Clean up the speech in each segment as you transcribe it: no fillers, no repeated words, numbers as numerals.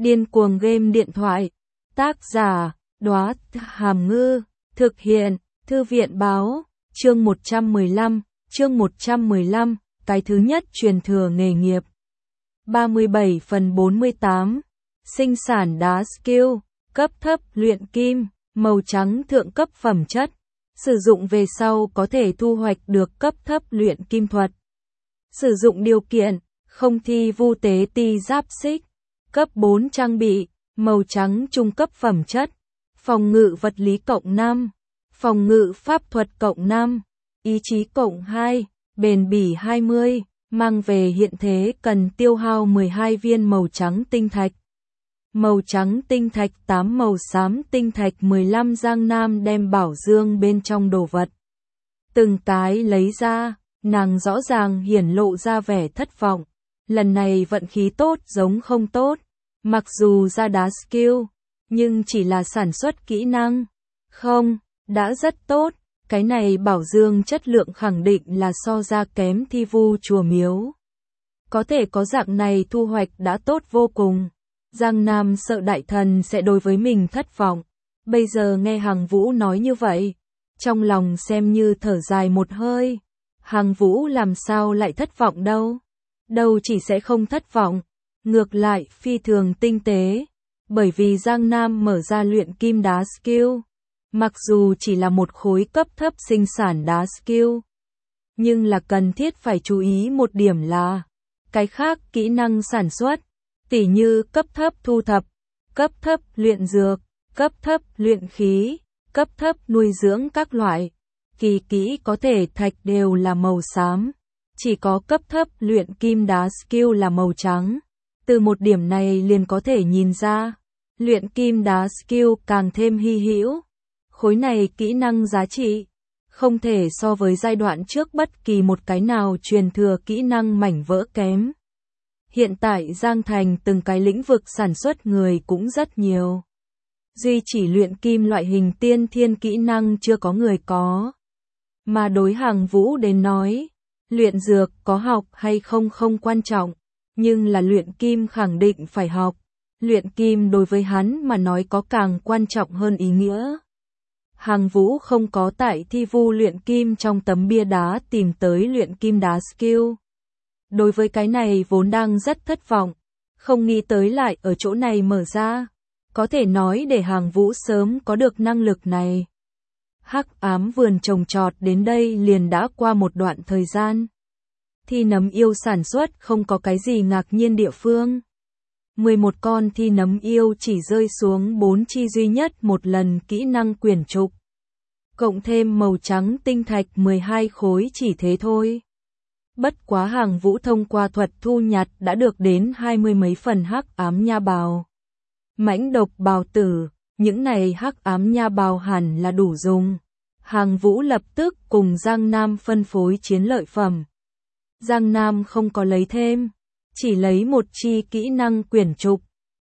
Điên cuồng game điện thoại. Tác giả, Đóa Hàm Ngư. Thực hiện, Thư viện báo. Chương 115, cái thứ nhất truyền thừa nghề nghiệp. 37/48. Sinh sản đá skill, cấp thấp luyện kim, màu trắng thượng cấp phẩm chất. Sử dụng về sau có thể thu hoạch được cấp thấp luyện kim thuật. Sử dụng điều kiện, không thi vu tế ti giáp xích. Cấp 4 trang bị, màu trắng trung cấp phẩm chất. Phòng ngự vật lý cộng 5. Phòng ngự pháp thuật cộng 5. Ý chí cộng 2. Bền bỉ 20. Mang về hiện thế cần tiêu hao 12 viên màu trắng tinh thạch. Màu trắng tinh thạch 8, màu xám tinh thạch 15. Giang Nam đem bảo dương bên trong đồ vật từng cái lấy ra, nàng rõ ràng hiển lộ ra vẻ thất vọng. Lần này vận khí tốt giống không tốt, mặc dù ra đá skill, nhưng chỉ là sản xuất kỹ năng. Không, đã rất tốt, cái này bảo dương chất lượng khẳng định là so ra kém thi vu chùa miếu. Có thể có dạng này thu hoạch đã tốt vô cùng. Giang Nam sợ đại thần sẽ đối với mình thất vọng. Bây giờ nghe Hằng Vũ nói như vậy, trong lòng xem như thở dài một hơi. Hằng Vũ làm sao lại thất vọng đâu? Đâu chỉ sẽ không thất vọng, ngược lại phi thường tinh tế. Bởi vì Giang Nam mở ra luyện kim đá skill. Mặc dù chỉ là một khối cấp thấp sinh sản đá skill, nhưng là cần thiết phải chú ý một điểm là cái khác kỹ năng sản xuất, tỉ như cấp thấp thu thập, cấp thấp luyện dược, cấp thấp luyện khí, cấp thấp nuôi dưỡng các loại. Kỳ kỹ có thể thạch đều là màu xám, chỉ có cấp thấp luyện kim đá skill là màu trắng. Từ một điểm này liền có thể nhìn ra, luyện kim đá skill càng thêm hy hữu. Khối này kỹ năng giá trị không thể so với giai đoạn trước bất kỳ một cái nào truyền thừa kỹ năng mảnh vỡ kém. Hiện tại Giang Thành từng cái lĩnh vực sản xuất người cũng rất nhiều. Duy chỉ luyện kim loại hình tiên thiên kỹ năng chưa có người có. Mà đối Hằng Vũ đến nói, luyện dược có học hay không không quan trọng, nhưng là luyện kim khẳng định phải học. Luyện kim đối với hắn mà nói có càng quan trọng hơn ý nghĩa. Hằng Vũ không có tại thi vu luyện kim trong tấm bia đá tìm tới luyện kim đá skill. Đối với cái này vốn đang rất thất vọng, không nghĩ tới lại ở chỗ này mở ra. Có thể nói để Hằng Vũ sớm có được năng lực này. Hắc ám vườn trồng trọt đến đây liền đã qua một đoạn thời gian. Thi nấm yêu sản xuất không có cái gì ngạc nhiên địa phương. 11 con thi nấm yêu chỉ rơi xuống 4 chi duy nhất một lần kỹ năng quyển trục. Cộng thêm màu trắng tinh thạch 12 khối chỉ thế thôi. Bất quá Hằng Vũ thông qua thuật thu nhặt đã được đến 20 mấy phần hắc ám nha bào. Mãnh độc bào tử, những này hắc ám nha bào hẳn là đủ dùng. Hằng Vũ lập tức cùng Giang Nam phân phối chiến lợi phẩm. Giang Nam không có lấy thêm, chỉ lấy một chi kỹ năng quyển trục,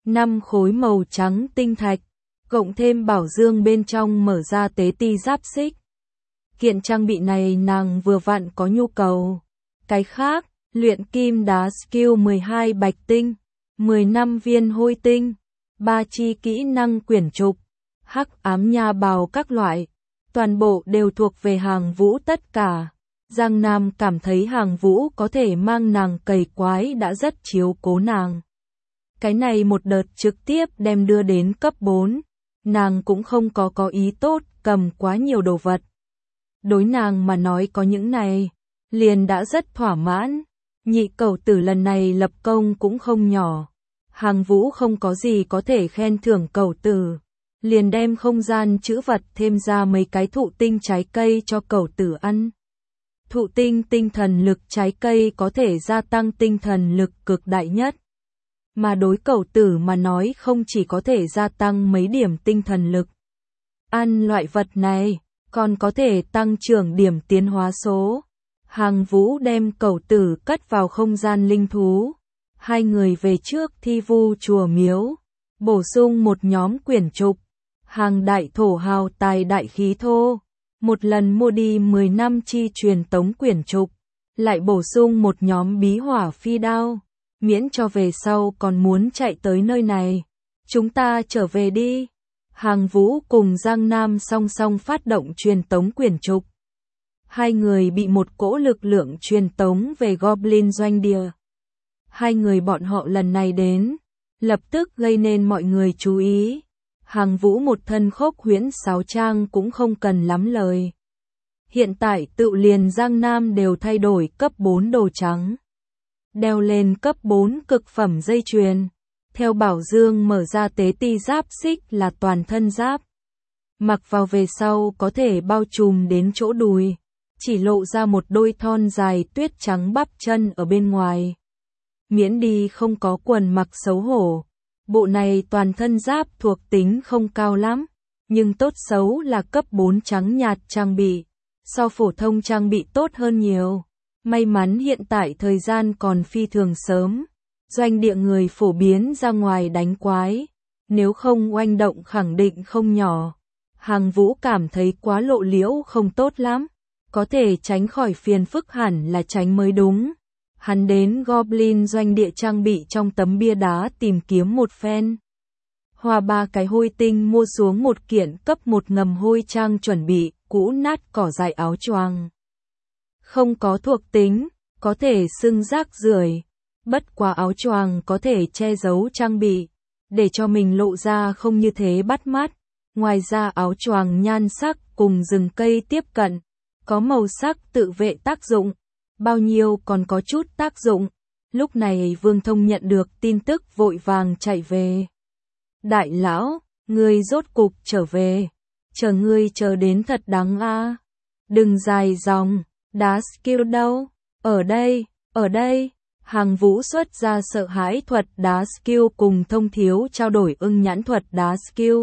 5 khối màu trắng tinh thạch, cộng thêm bảo dương bên trong mở ra tế ti giáp xích. Kiện trang bị này nàng vừa vặn có nhu cầu. Cái khác, luyện kim đá skill 12 bạch tinh, 15 viên hôi tinh, 3 chi kỹ năng quyển trục, hắc ám nha bào các loại, toàn bộ đều thuộc về Hằng Vũ tất cả. Giang Nam cảm thấy Hằng Vũ có thể mang nàng cày quái đã rất chiếu cố nàng. Cái này một đợt trực tiếp đem đưa đến cấp 4, nàng cũng không có ý tốt cầm quá nhiều đồ vật. Đối nàng mà nói có những này, liền đã rất thỏa mãn. Nhị cẩu tử lần này lập công cũng không nhỏ. Hằng Vũ không có gì có thể khen thưởng cẩu tử, liền đem không gian trữ vật thêm ra mấy cái thụ tinh trái cây cho cẩu tử ăn. Thụ tinh tinh thần lực trái cây có thể gia tăng tinh thần lực cực đại nhất. Mà đối cẩu tử mà nói không chỉ có thể gia tăng mấy điểm tinh thần lực. Ăn loại vật này, còn có thể tăng trưởng điểm tiến hóa số. Hằng Vũ đem cẩu tử cất vào không gian linh thú. Hai người về trước thi vu chùa miếu, bổ sung một nhóm quyển trục. Hàng đại thổ hào tài đại khí thô. Một lần mua đi 10 năm chi truyền tống quyển trục, lại bổ sung một nhóm bí hỏa phi đao, miễn cho về sau còn muốn chạy tới nơi này, Chúng ta trở về đi. Hàng Vũ cùng Giang Nam song song phát động truyền tống quyển trục. Hai người bị một cỗ lực lượng truyền tống về Goblin doanh địa. Hai người bọn họ lần này đến, lập tức gây nên mọi người chú ý. Hàng Vũ một thân khốc huyễn sáo trang cũng không cần lắm lời. Hiện tại tự liền Giang Nam đều thay đổi cấp 4 đồ trắng. Đeo lên cấp 4 cực phẩm dây chuyền. Theo Bảo Dương mở ra tế ti giáp xích là toàn thân giáp. Mặc vào về sau có thể bao trùm đến chỗ đùi. Chỉ lộ ra một đôi thon dài tuyết trắng bắp chân ở bên ngoài. Miễn đi không có quần mặc xấu hổ. Bộ này toàn thân giáp thuộc tính không cao lắm. Nhưng tốt xấu là cấp 4 trắng nhạt trang bị. So phổ thông trang bị tốt hơn nhiều. May mắn hiện tại thời gian còn phi thường sớm. Doanh địa người phổ biến ra ngoài đánh quái. Nếu không oanh động khẳng định không nhỏ. Hàng Vũ cảm thấy quá lộ liễu không tốt lắm. Có thể tránh khỏi phiền phức hẳn là tránh mới đúng. Hắn đến Goblin doanh địa trang bị trong tấm bia đá tìm kiếm một phen. Hòa 3 cái hôi tinh mua xuống một kiện cấp 1 ngầm hôi trang chuẩn bị, cũ nát cỏ dại áo choàng. Không có thuộc tính, có thể xưng rác rưởi. Bất quá áo choàng có thể che giấu trang bị, để cho mình lộ ra không như thế bắt mắt. Ngoài ra áo choàng nhan sắc cùng rừng cây tiếp cận, có màu sắc tự vệ tác dụng, bao nhiêu còn có chút tác dụng. Lúc này Vương Thông nhận được tin tức vội vàng chạy về. Đại lão, ngươi rốt cục trở về. Chờ ngươi chờ đến thật đáng a. Đừng dài dòng, đá skill đâu? Ở đây, ở đây. Hàng Vũ xuất ra sợ hãi thuật đá skill cùng Thông Thiếu trao đổi ưng nhãn thuật đá skill.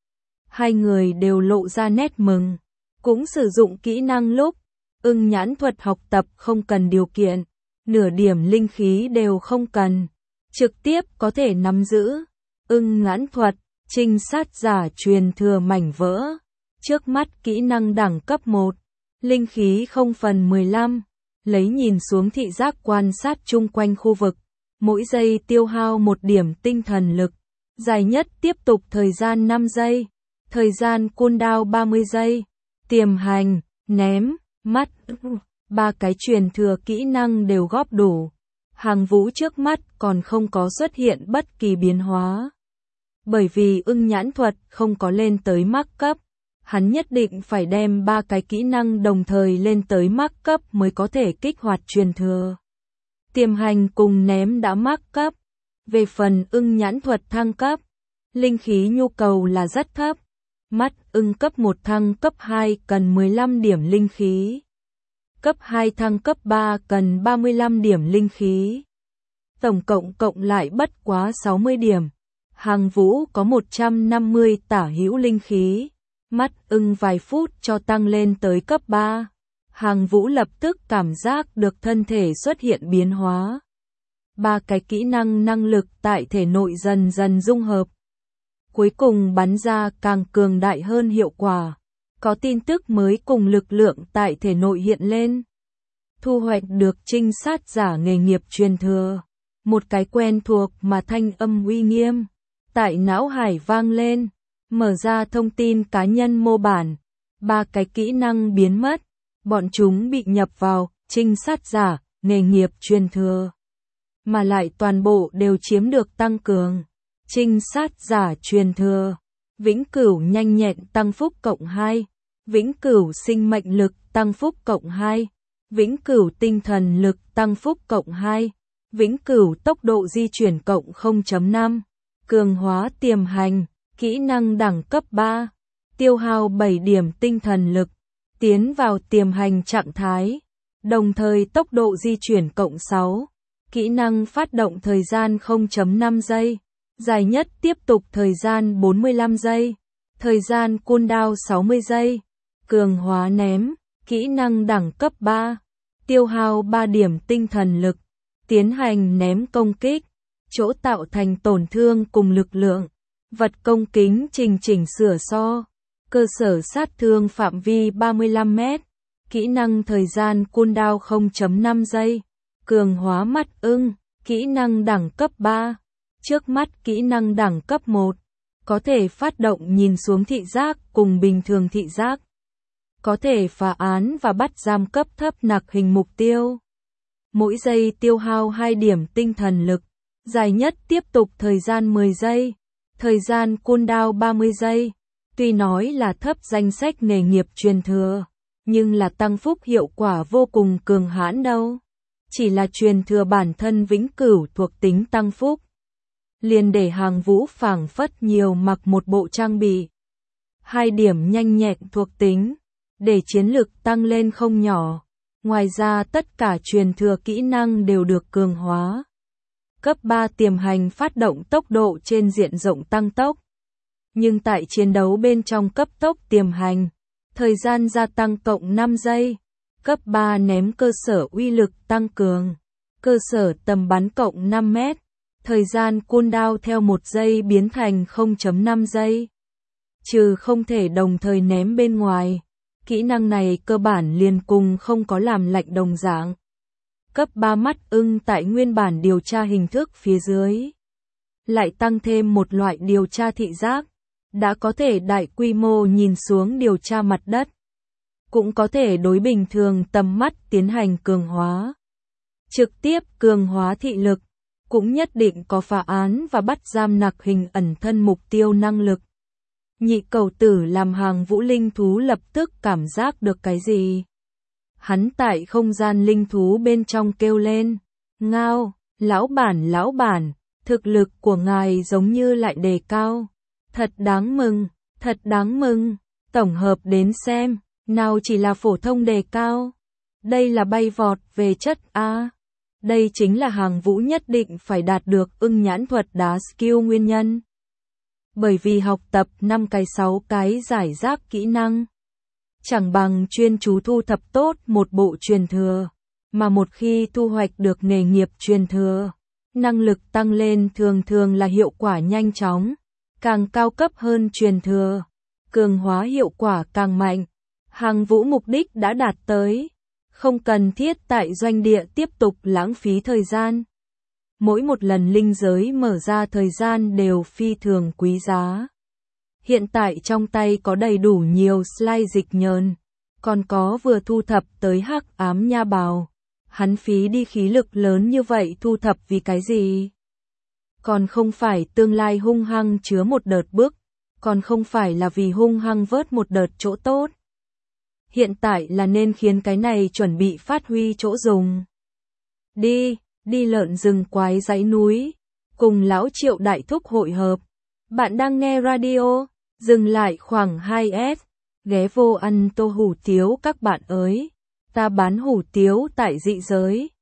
Hai người đều lộ ra nét mừng. Cũng sử dụng kỹ năng lúc. Ưng nhãn thuật học tập không cần điều kiện. Nửa điểm linh khí đều không cần. Trực tiếp có thể nắm giữ. Ưng nhãn thuật, trinh sát giả truyền thừa mảnh vỡ. Trước mắt kỹ năng đẳng cấp 1. Linh khí 0/15. Lấy nhìn xuống thị giác quan sát chung quanh khu vực. Mỗi giây tiêu hao 1 điểm tinh thần lực. Dài nhất tiếp tục thời gian 5 giây. Thời gian cooldown 30 giây. Tiềm hành, ném, mắt. 3 cái truyền thừa kỹ năng đều góp đủ. Hàng Vũ trước mắt còn không có xuất hiện bất kỳ biến hóa. Bởi vì ưng nhãn thuật không có lên tới max cấp. Hắn nhất định phải đem 3 cái kỹ năng đồng thời lên tới max cấp mới có thể kích hoạt truyền thừa. Tiềm hành cùng ném đã max cấp. Về phần ưng nhãn thuật thăng cấp, linh khí nhu cầu là rất thấp. Mắt ưng cấp 1 thăng cấp 2 cần 15 điểm linh khí. Cấp 2 thăng cấp 3 cần 35 điểm linh khí. Tổng cộng lại bất quá 60 điểm. Hàng Vũ có 150 tả hữu linh khí. Mắt ưng vài phút cho tăng lên tới cấp 3. Hàng Vũ lập tức cảm giác được thân thể xuất hiện biến hóa. 3 cái kỹ năng lực tại thể nội dần dần dung hợp. Cuối cùng bắn ra càng cường đại hơn hiệu quả. Có tin tức mới cùng lực lượng tại thể nội hiện lên. Thu hoạch được trinh sát giả nghề nghiệp truyền thừa. Một cái quen thuộc mà thanh âm uy nghiêm. Tại não hải vang lên. Mở ra thông tin cá nhân mô bản. 3 cái kỹ năng biến mất. Bọn chúng bị nhập vào trinh sát giả, nghề nghiệp truyền thừa. Mà lại toàn bộ đều chiếm được tăng cường. Trinh sát giả truyền thừa. Vĩnh cửu nhanh nhẹn tăng phúc cộng 2. Vĩnh cửu sinh mệnh lực tăng phúc cộng 2. Vĩnh cửu tinh thần lực tăng phúc cộng 2. Vĩnh cửu tốc độ di chuyển cộng 0.5. Cường hóa tiềm hành. Kỹ năng đẳng cấp 3. Tiêu hao 7 điểm tinh thần lực. Tiến vào tiềm hành trạng thái. Đồng thời tốc độ di chuyển cộng 6. Kỹ năng phát động thời gian 0.5 giây. Dài nhất tiếp tục thời gian 45 giây. Thời gian cooldown 60 giây. Cường hóa ném. Kỹ năng đẳng cấp 3. Tiêu hao 3 điểm tinh thần lực. Tiến hành ném công kích. Chỗ tạo thành tổn thương cùng lực lượng. Vật công kính chỉnh sửa so. Cơ sở sát thương phạm vi 35 mét. Kỹ năng thời gian cooldown 0.5 giây. Cường hóa mắt ưng. Kỹ năng đẳng cấp 3. Trước mắt kỹ năng đẳng cấp 1, có thể phát động nhìn xuống thị giác cùng bình thường thị giác. Có thể phá án và bắt giam cấp thấp nặc hình mục tiêu. Mỗi giây tiêu hao 2 điểm tinh thần lực. Dài nhất tiếp tục thời gian 10 giây. Thời gian cooldown 30 giây. Tuy nói là thấp danh sách nghề nghiệp truyền thừa, nhưng là tăng phúc hiệu quả vô cùng cường hãn đâu. Chỉ là truyền thừa bản thân vĩnh cửu thuộc tính tăng phúc. Liền để Hàng Vũ phảng phất nhiều mặc một bộ trang bị. 2 điểm nhanh nhẹn thuộc tính, để chiến lực tăng lên không nhỏ. Ngoài ra tất cả truyền thừa kỹ năng đều được cường hóa. Cấp 3 tiềm hành phát động tốc độ trên diện rộng tăng tốc. Nhưng tại chiến đấu bên trong cấp tốc tiềm hành, thời gian gia tăng cộng 5 giây. Cấp 3 ném cơ sở uy lực tăng cường. Cơ sở tầm bắn cộng 5 mét. Thời gian cooldown theo 1 giây biến thành 0.5 giây. Trừ không thể đồng thời ném bên ngoài. Kỹ năng này cơ bản liền cùng không có làm lạnh đồng dạng. Cấp 3 mắt ưng tại nguyên bản điều tra hình thức phía dưới. Lại tăng thêm một loại điều tra thị giác. Đã có thể đại quy mô nhìn xuống điều tra mặt đất. Cũng có thể đối bình thường tầm mắt tiến hành cường hóa. Trực tiếp cường hóa thị lực. Cũng nhất định có phá án và bắt giam nặc hình ẩn thân mục tiêu năng lực. Nhị cầu tử làm Hàng Vũ linh thú lập tức cảm giác được cái gì? Hắn tại không gian linh thú bên trong kêu lên. Ngao, lão bản, thực lực của ngài giống như lại đề cao. Thật đáng mừng, tổng hợp đến xem, nào chỉ là phổ thông đề cao. Đây là bay vọt về chất A. Đây chính là Hàng Vũ nhất định phải đạt được ưng nhãn thuật đá skill nguyên nhân. Bởi vì học tập 5 cái 6 cái giải rác kỹ năng. Chẳng bằng chuyên chú thu thập tốt một bộ truyền thừa. Mà một khi thu hoạch được nghề nghiệp truyền thừa, năng lực tăng lên thường là hiệu quả nhanh chóng. Càng cao cấp hơn truyền thừa, cường hóa hiệu quả càng mạnh. Hàng Vũ mục đích đã đạt tới. Không cần thiết tại doanh địa tiếp tục lãng phí thời gian. Mỗi một lần linh giới mở ra thời gian đều phi thường quý giá. Hiện tại trong tay có đầy đủ nhiều slide dịch nhờn, còn có vừa thu thập tới hắc ám nha bào. Hắn phí đi khí lực lớn như vậy thu thập vì cái gì? Còn không phải tương lai hung hăng chứa một đợt bước, còn không phải là vì hung hăng vớt một đợt chỗ tốt. Hiện tại là nên khiến cái này chuẩn bị phát huy chỗ dùng. Đi lợn rừng quái dãy núi, cùng lão Triệu đại thúc hội hợp. Bạn đang nghe radio, dừng lại khoảng 2S, ghé vô ăn tô hủ tiếu các bạn ơi. Ta bán hủ tiếu tại dị giới.